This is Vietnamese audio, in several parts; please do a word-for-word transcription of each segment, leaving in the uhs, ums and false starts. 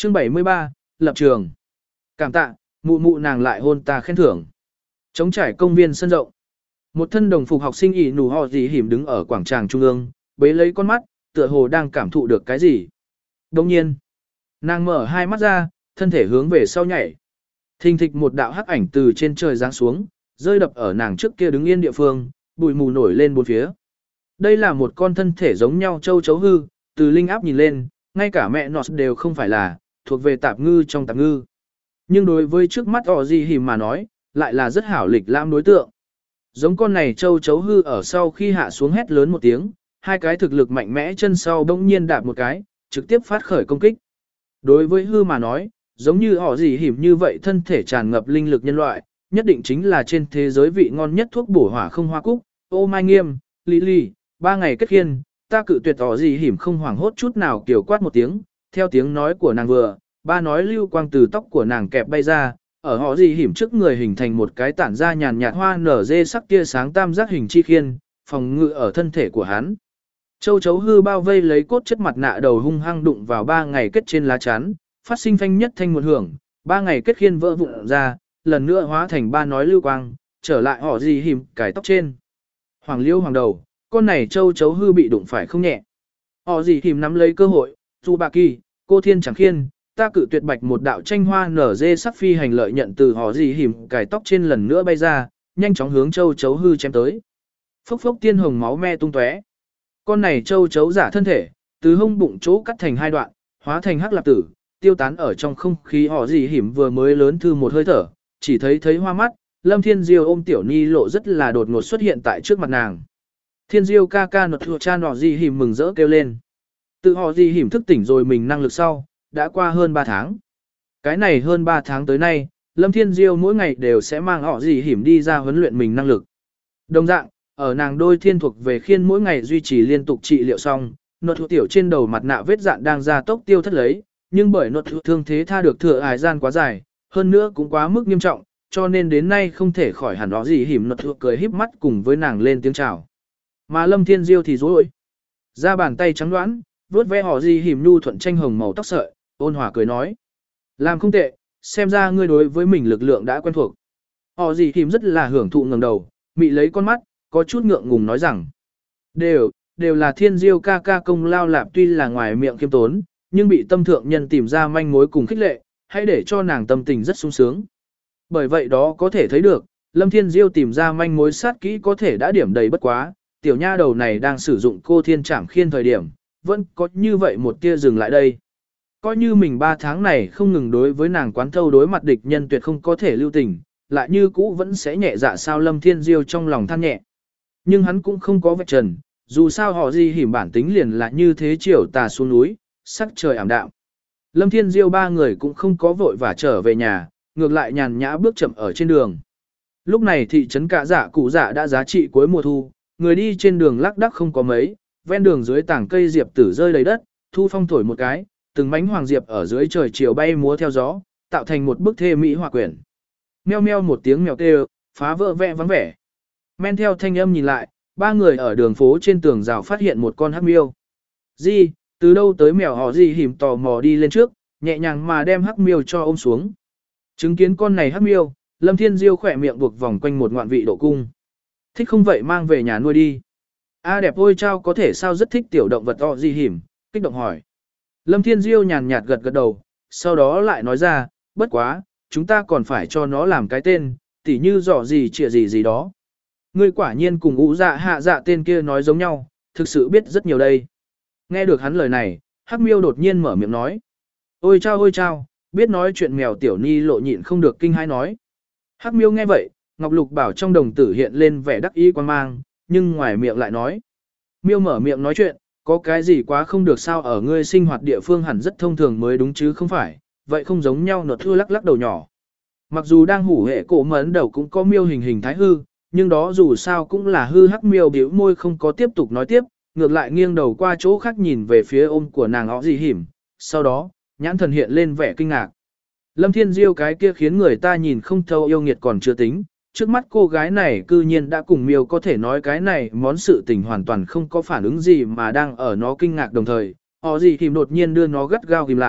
Chương bảy mươi ba, lập trường. Cảm tạ, mụ mụ nàng lại hôn ta khen thưởng. Trống trải công viên sân rộng. Một thân đồng phục học sinh ỉ nù họ gì hiểm đứng ở quảng trường trung ương, bế lấy con mắt, tựa hồ đang cảm thụ được cái gì. Đồng nhiên, nàng mở hai mắt ra, thân thể hướng về sau nhảy. Thình thịch một đạo hắc ảnh từ trên trời giáng xuống, rơi đập ở nàng trước kia đứng yên địa phương, bụi mù nổi lên bốn phía. Đây là một con thân thể giống nhau châu chấu hư, từ linh áp nhìn lên, ngay cả mẹ nó đều không phải là, thuộc về tạp ngư trong tạp ngư. Nhưng đối với trước mắt họ gì hìm mà nói, lại là rất hảo lịch lãm đối tượng. Giống con này châu chấu hư ở sau khi hạ xuống hét lớn một tiếng, hai cái thực lực mạnh mẽ chân sau bỗng nhiên đạp một cái, trực tiếp phát khởi công kích. Đối với hư mà nói, giống như họ gì hìm như vậy thân thể tràn ngập linh lực nhân loại, nhất định chính là trên thế giới vị ngon nhất thuốc bổ hỏa không hoa cúc. Ô mai nghiêm, lý lý, ba ngày kết khiên, ta cự tuyệt họ gì hìm không hoảng hốt chút nào kiểu quát một tiếng, theo tiếng nói của nàng vừa, ba nói lưu quang từ tóc của nàng kẹp bay ra, ở họ gì hìm trước người hình thành một cái tản ra nhàn nhạt hoa nở dê sắc tia sáng tam giác hình chi khiên, phòng ngự ở thân thể của hắn. Châu chấu hư bao vây lấy cốt chất mặt nạ đầu hung hăng đụng vào ba ngày kết trên lá chắn, phát sinh phanh nhất thanh một hưởng, ba ngày kết khiên vỡ vụn ra, lần nữa hóa thành ba nói lưu quang, trở lại họ gì hìm cải tóc trên. Hoàng liêu hoàng đầu, con này châu chấu hư bị đụng phải không nhẹ. Họ gì hìm nắm lấy cơ hội, dù bà kỳ, cô thiên chẳng khiên, ta cự tuyệt bạch một đạo tranh hoa nở dê sắc phi hành lợi nhận từ họ gì hìm cải tóc trên lần nữa bay ra, nhanh chóng hướng châu chấu hư chém tới. Phốc phốc tiên hồng máu me tung tóe. Con này châu chấu giả thân thể, từ hông bụng chỗ cắt thành hai đoạn, hóa thành hắc lạp tử, tiêu tán ở trong không khí. Họ gì hìm vừa mới lớn thư một hơi thở, chỉ thấy thấy hoa mắt, Lâm Thiên Diêu ôm tiểu ni lộ rất là đột ngột xuất hiện tại trước mặt nàng. Thiên Diêu ca ca nột thua cha nọ gì hìm mừng rỡ kêu lên. Tự họ gì hìm thức tỉnh rồi mình năng lực sau, đã qua hơn ba tháng. Cái này hơn ba tháng tới nay, Lâm Thiên Diêu mỗi ngày đều sẽ mang họ gì hìm đi ra huấn luyện mình năng lực. Đồng dạng, ở nàng đôi thiên thuộc về khiên mỗi ngày duy trì liên tục trị liệu xong, nột thua tiểu trên đầu mặt nạ vết dạn đang ra tốc tiêu thất lấy, nhưng bởi nột thua thương thế tha được thừa ải gian quá dài, hơn nữa cũng quá mức nghiêm trọng, cho nên đến nay không thể khỏi hẳn họ gì hìm nột thua cười híp mắt cùng với nàng lên tiếng chào. Mà Lâm Thiên Diêu thì dối, ra bàn tay trắng đoán, vuốt ve họ gì hìm nhu thuận tranh hồng màu tóc sợi, ôn hòa cười nói. Làm không tệ, xem ra ngươi đối với mình lực lượng đã quen thuộc. Họ gì hìm rất là hưởng thụ ngẩng đầu, mị lấy con mắt, có chút ngượng ngùng nói rằng. Đều, đều là Thiên Diêu ca ca công lao lạp, tuy là ngoài miệng khiêm tốn, nhưng bị tâm thượng nhân tìm ra manh mối cùng khích lệ, hãy để cho nàng tâm tình rất sung sướng. Bởi vậy đó có thể thấy được, Lâm Thiên Diêu tìm ra manh mối sát kỹ có thể đã điểm đầy bất quá, tiểu nha đầu này đang sử dụng cô thiên trảm khiên thời điểm, vẫn có như vậy một tia dừng lại đây. Coi như mình ba tháng này không ngừng đối với nàng quán thâu đối mặt địch nhân tuyệt không có thể lưu tình, lại như cũ vẫn sẽ nhẹ dạ sao Lâm Thiên Diêu trong lòng than nhẹ. Nhưng hắn cũng không có vạch trần, dù sao họ gì hìm bản tính liền là như thế chiều tà xuống núi, sắc trời ảm đạm. Lâm Thiên Diêu ba người cũng không có vội vã trở về nhà, ngược lại nhàn nhã bước chậm ở trên đường. Lúc này thị trấn Cả Dạ Cụ Dạ đã giá trị cuối mùa thu, người đi trên đường lác đác không có mấy, ven đường dưới tảng cây diệp tử rơi đầy đất, thu phong thổi một cái, từng mánh hoàng diệp ở dưới trời chiều bay múa theo gió, tạo thành một bức thê mỹ hòa quyển. Meo meo một tiếng mèo kêu, phá vỡ vẽ vắng vẻ. Men theo thanh âm nhìn lại, ba người ở đường phố trên tường rào phát hiện một con hắc miêu. Di, từ đâu tới mèo họ gì hìm tò mò đi lên trước, nhẹ nhàng mà đem hắc miêu cho ôm xuống. Chứng kiến con này hắc miêu, Lâm Thiên Diêu khỏe miệng buộc vòng quanh một ngoạn vị độ cung. Thích không vậy mang về nhà nuôi đi. A đẹp ôi trao có thể sao rất thích tiểu động vật họ gì hìm, kích động hỏi. Lâm Thiên Diêu nhàn nhạt gật gật đầu, sau đó lại nói ra, bất quá, chúng ta còn phải cho nó làm cái tên, tỉ như dọ gì trịa gì gì đó. Ngươi quả nhiên cùng ủ dạ hạ dạ tên kia nói giống nhau, thực sự biết rất nhiều đây. Nghe được hắn lời này, hắc miêu đột nhiên mở miệng nói. Ôi chao ôi chao, biết nói chuyện mèo tiểu ni lộ nhịn không được kinh hãi nói. Hắc miêu nghe vậy, Ngọc Lục Bảo trong đồng tử hiện lên vẻ đắc ý quan mang, nhưng ngoài miệng lại nói. Miêu mở miệng nói chuyện, có cái gì quá không được sao, ở ngươi sinh hoạt địa phương hẳn rất thông thường mới đúng chứ không phải, vậy không giống nhau. Nột thưa lắc lắc đầu nhỏ. Mặc dù đang hủ hệ cổ mấn đầu cũng có miêu hình hình thái hư, nhưng đó dù sao cũng là hư. Hắc miêu biểu môi không có tiếp tục nói tiếp, ngược lại nghiêng đầu qua chỗ khác nhìn về phía ôm của nàng họ gì hỉm, sau đó, nhãn thần hiện lên vẻ kinh ngạc. Lâm Thiên Diêu cái kia khiến người ta nhìn không thấu yêu nghiệt còn chưa tính, trước mắt cô gái này cư nhiên đã cùng miêu có thể nói cái này món sự tình hoàn toàn không có phản ứng gì mà đang ở nó kinh ngạc đồng thời, họ gì hỉm đột nhiên đưa nó gắt gao ghim lại,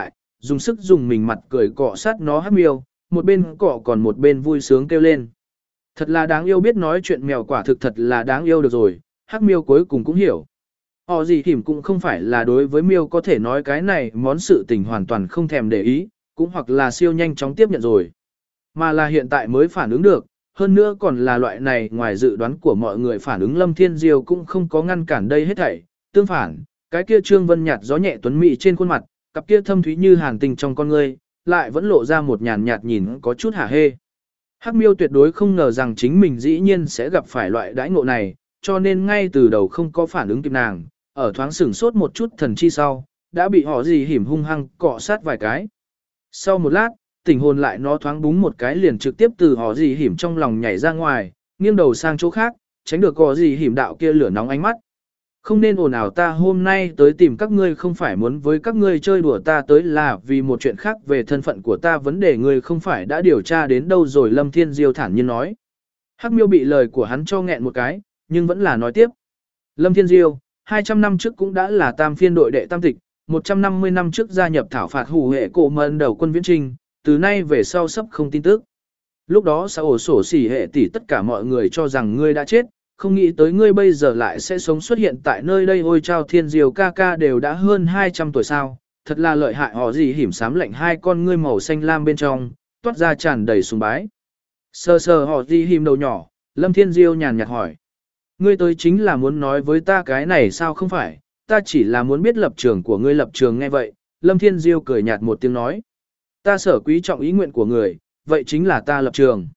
dùng sức dùng mình mặt cười cọ sát nó Hắc Miêu, một bên cọ còn một bên vui sướng kêu lên. Thật là đáng yêu, biết nói chuyện mèo quả thực thật là đáng yêu được rồi, Hắc Miêu cuối cùng cũng hiểu. Họ gì hiểm cũng không phải là đối với Miêu có thể nói cái này món sự tình hoàn toàn không thèm để ý, cũng hoặc là siêu nhanh chóng tiếp nhận rồi. Mà là hiện tại mới phản ứng được, hơn nữa còn là loại này ngoài dự đoán của mọi người phản ứng. Lâm Thiên Diêu cũng không có ngăn cản đây hết thảy, tương phản, cái kia Trương Vân nhạt gió nhẹ tuấn mỹ trên khuôn mặt, cặp kia thâm thúy như hàn tình trong con ngươi, lại vẫn lộ ra một nhàn nhạt nhìn có chút hả hê. Hắc Miêu tuyệt đối không ngờ rằng chính mình dĩ nhiên sẽ gặp phải loại đãi ngộ này, cho nên ngay từ đầu không có phản ứng kịp nàng, ở thoáng sửng sốt một chút thần chi sau, đã bị họ gì hiểm hung hăng cọ sát vài cái. Sau một lát, tỉnh hồn lại nó thoáng búng một cái liền trực tiếp từ họ gì hiểm trong lòng nhảy ra ngoài, nghiêng đầu sang chỗ khác, tránh được họ gì hiểm đạo kia lửa nóng ánh mắt. Không nên ồn ào, ta hôm nay tới tìm các ngươi không phải muốn với các ngươi chơi đùa, ta tới là vì một chuyện khác về thân phận của ta, vấn đề ngươi không phải đã điều tra đến đâu rồi, Lâm Thiên Diêu thản nhiên nói. Hắc Miêu bị lời của hắn cho nghẹn một cái, nhưng vẫn là nói tiếp. Lâm Thiên Diêu, hai trăm năm trước cũng đã là tam phiên đội đệ tam tịch, một trăm năm mươi năm trước gia nhập thảo phạt hủ hệ cổ mân đầu quân viễn trinh, từ nay về sau sắp không tin tức. Lúc đó xã ổ sổ xỉ hệ tỷ tất cả mọi người cho rằng ngươi đã chết, không nghĩ tới ngươi bây giờ lại sẽ sống xuất hiện tại nơi đây. Ôi chao, Thiên Diêu ca ca đều đã hơn hai trăm tuổi sao, thật là lợi hại. Họ gì hiểm xám lạnh hai con ngươi màu xanh lam bên trong, toát ra tràn đầy sùng bái. Sờ sờ họ gì hiểm đầu nhỏ, Lâm Thiên Diêu nhàn nhạt hỏi. Ngươi tới chính là muốn nói với ta cái này sao? Không phải, ta chỉ là muốn biết lập trường của ngươi. Lập trường? Nghe vậy, Lâm Thiên Diêu cười nhạt một tiếng nói. Ta sở quý trọng ý nguyện của người, vậy chính là ta lập trường.